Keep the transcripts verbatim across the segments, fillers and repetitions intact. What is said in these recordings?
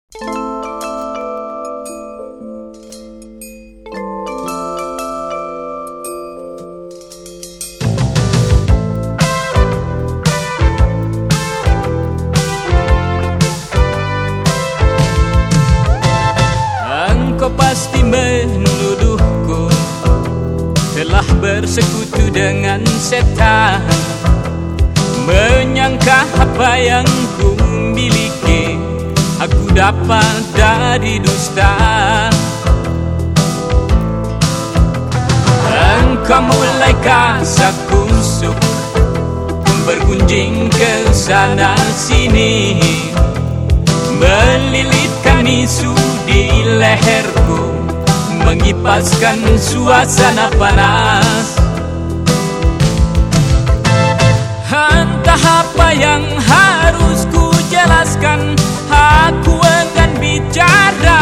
Engkau pasti menuduhku telah bersekutu dengan setan, menyangka apa yang ku miliki aku dapat dari dusta. Engkau mulai kasak kusuk, bergunjing ke sana sini, melilitkan isu di leherku, mengipaskan suasana panas. Entah apa yang harus ku jelaskan, aku enggan bicara.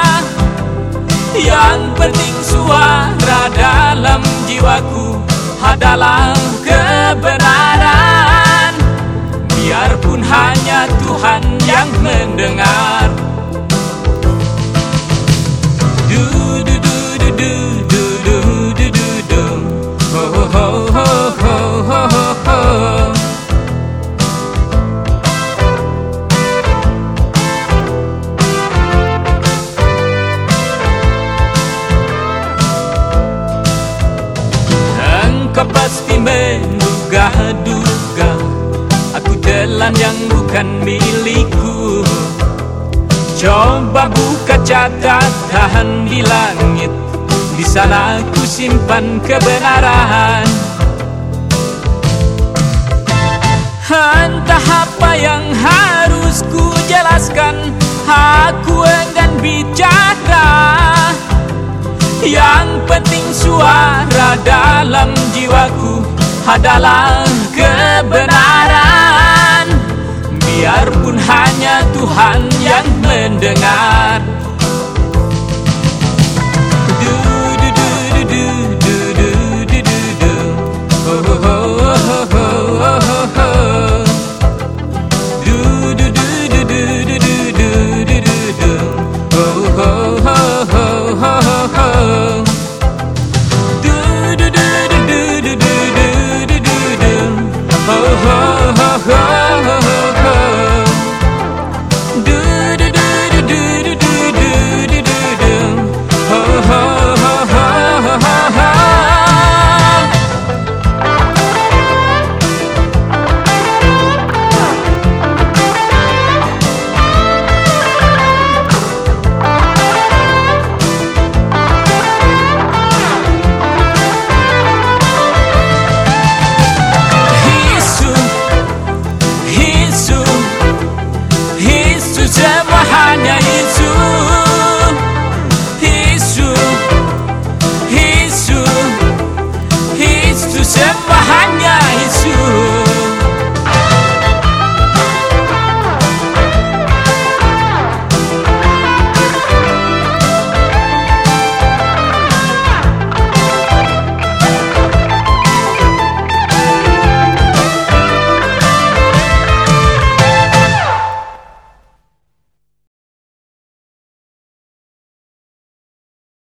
Yang penting suara dalam jiwaku adalah kebenaran, biarpun hanya Tuhan yang mendengar. Du du du du du du du du du du. Ho ho ho ho ho ho ho. Engkau pasti menduga-duga aku telan yang bukan milikku. Coba buka catatan di langit, di sana ku simpan kebenaran. Entah apa yang harus ku jelaskan, aku enggan bicara. Yang penting suara dalam jiwaku adalah kebenaran, biarpun hanya Tuhan yang mendengar.